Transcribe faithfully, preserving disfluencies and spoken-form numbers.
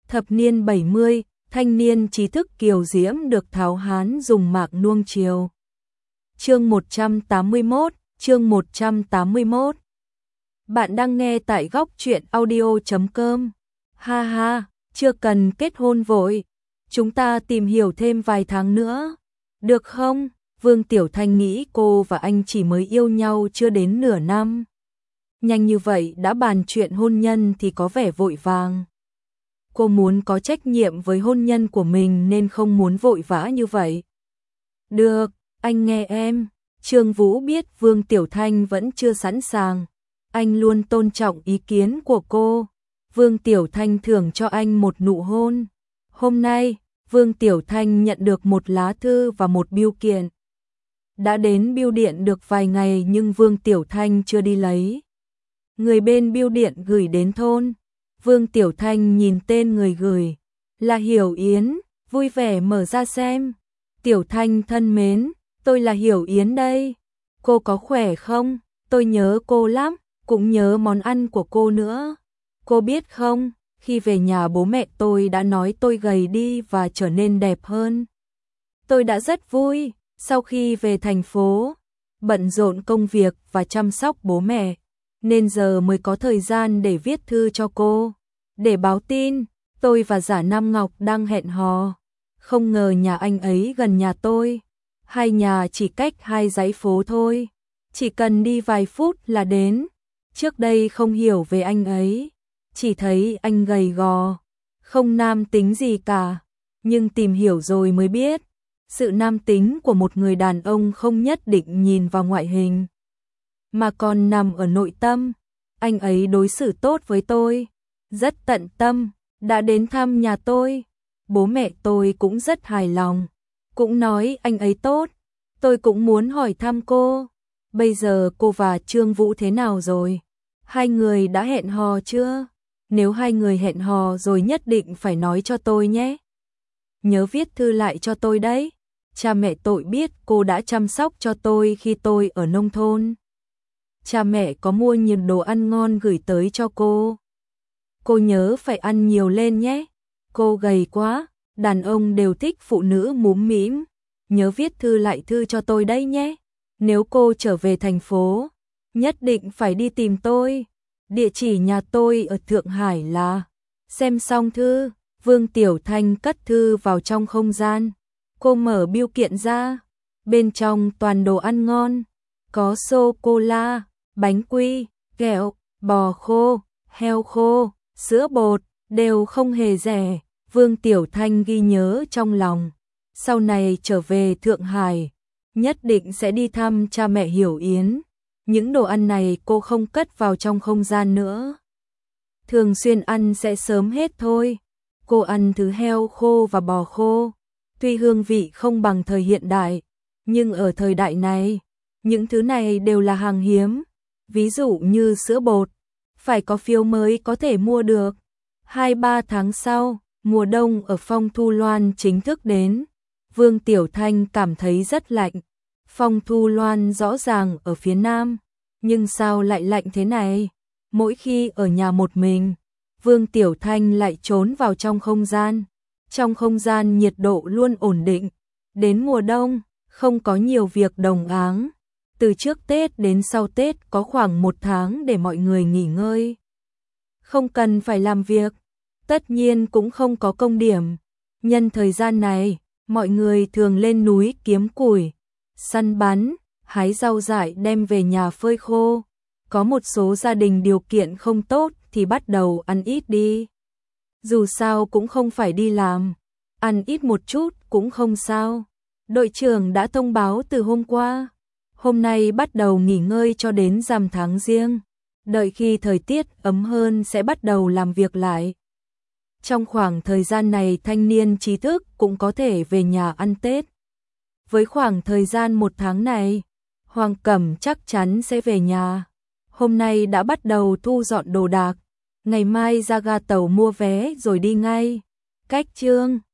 Thập niên bảy mươi, thanh niên trí thức kiều diễm được Tháo Hán dùng mạc nuông chiều. Chương một trăm tám mươi mốt, chương một trăm tám mươi mốt. Bạn đang nghe tại góc truyện audio chấm com. Ha ha, chưa cần kết hôn vội, chúng ta tìm hiểu thêm vài tháng nữa, được không? Vương Tiểu Thanh nghĩ cô và anh chỉ mới yêu nhau chưa đến nửa năm. Nhanh như vậy đã bàn chuyện hôn nhân thì có vẻ vội vàng. Cô muốn có trách nhiệm với hôn nhân của mình nên không muốn vội vã như vậy. Được, anh nghe em. Trương Vũ biết Vương Tiểu Thanh vẫn chưa sẵn sàng. Anh luôn tôn trọng ý kiến của cô. Vương Tiểu Thanh thưởng cho anh một nụ hôn. Hôm nay, Vương Tiểu Thanh nhận được một lá thư và một bưu kiện. Đã đến bưu điện được vài ngày nhưng Vương Tiểu Thanh chưa đi lấy. Người bên bưu điện gửi đến thôn. Vương Tiểu Thanh nhìn tên người gửi là Hiểu Yến, vui vẻ mở ra xem. Tiểu Thanh thân mến, tôi là Hiểu Yến đây. Cô có khỏe không? Tôi nhớ cô lắm, cũng nhớ món ăn của cô nữa. Cô biết không, khi về nhà bố mẹ tôi đã nói tôi gầy đi và trở nên đẹp hơn. Tôi đã rất vui, sau khi về thành phố, bận rộn công việc và chăm sóc bố mẹ, nên giờ mới có thời gian để viết thư cho cô. Để báo tin, tôi và Giả Nam Ngọc đang hẹn hò. Không ngờ nhà anh ấy gần nhà tôi. Hai nhà chỉ cách hai dãy phố thôi. Chỉ cần đi vài phút là đến. Trước đây không hiểu về anh ấy. Chỉ thấy anh gầy gò. Không nam tính gì cả. Nhưng tìm hiểu rồi mới biết. Sự nam tính của một người đàn ông không nhất định nhìn vào ngoại hình. Mà còn nằm ở nội tâm. Anh ấy đối xử tốt với tôi. Rất tận tâm, đã đến thăm nhà tôi. Bố mẹ tôi cũng rất hài lòng, cũng nói anh ấy tốt. Tôi cũng muốn hỏi thăm cô. Bây giờ cô và Trương Vũ thế nào rồi? Hai người đã hẹn hò chưa? Nếu hai người hẹn hò rồi nhất định phải nói cho tôi nhé. Nhớ viết thư lại cho tôi đấy. Cha mẹ tôi biết cô đã chăm sóc cho tôi khi tôi ở nông thôn. Cha mẹ có mua nhiều đồ ăn ngon gửi tới cho cô. Cô nhớ phải ăn nhiều lên nhé. Cô gầy quá, đàn ông đều thích phụ nữ múm mĩm. Nhớ viết thư lại thư cho tôi đấy nhé. Nếu cô trở về thành phố, nhất định phải đi tìm tôi. Địa chỉ nhà tôi ở Thượng Hải là... Xem xong thư, Vương Tiểu Thanh cất thư vào trong không gian. Cô mở bưu kiện ra. Bên trong toàn đồ ăn ngon. Có sô-cô-la, bánh quy, kẹo, bò khô, heo khô, sữa bột, đều không hề rẻ. Vương Tiểu Thanh ghi nhớ trong lòng. Sau này trở về Thượng Hải, nhất định sẽ đi thăm cha mẹ Hiểu Yến. Những đồ ăn này cô không cất vào trong không gian nữa. Thường xuyên ăn sẽ sớm hết thôi. Cô ăn thứ heo khô và bò khô. Tuy hương vị không bằng thời hiện đại, nhưng ở thời đại này, những thứ này đều là hàng hiếm. Ví dụ như sữa bột, phải có phiếu mới có thể mua được. Hai ba tháng sau, mùa đông ở Phong Thu Loan chính thức đến. Vương Tiểu Thanh cảm thấy rất lạnh. Phong Thu Loan rõ ràng ở phía nam, nhưng sao lại lạnh thế này? Mỗi khi ở nhà một mình, Vương Tiểu Thanh lại trốn vào trong không gian. Trong không gian nhiệt độ luôn ổn định. Đến mùa đông, không có nhiều việc đồng áng. Từ trước Tết đến sau Tết có khoảng một tháng để mọi người nghỉ ngơi. Không cần phải làm việc, tất nhiên cũng không có công điểm. Nhân thời gian này, mọi người thường lên núi kiếm củi, săn bắn, hái rau dại đem về nhà phơi khô. Có một số gia đình điều kiện không tốt thì bắt đầu ăn ít đi. Dù sao cũng không phải đi làm, ăn ít một chút cũng không sao. Đội trưởng đã thông báo từ hôm qua. Hôm nay bắt đầu nghỉ ngơi cho đến rằm tháng Giêng. Đợi khi thời tiết ấm hơn sẽ bắt đầu làm việc lại. Trong khoảng thời gian này thanh niên trí thức cũng có thể về nhà ăn Tết. Với khoảng thời gian một tháng này, Hoàng Cẩm chắc chắn sẽ về nhà. Hôm nay đã bắt đầu thu dọn đồ đạc. Ngày mai ra ga tàu mua vé rồi đi ngay. Cách Trương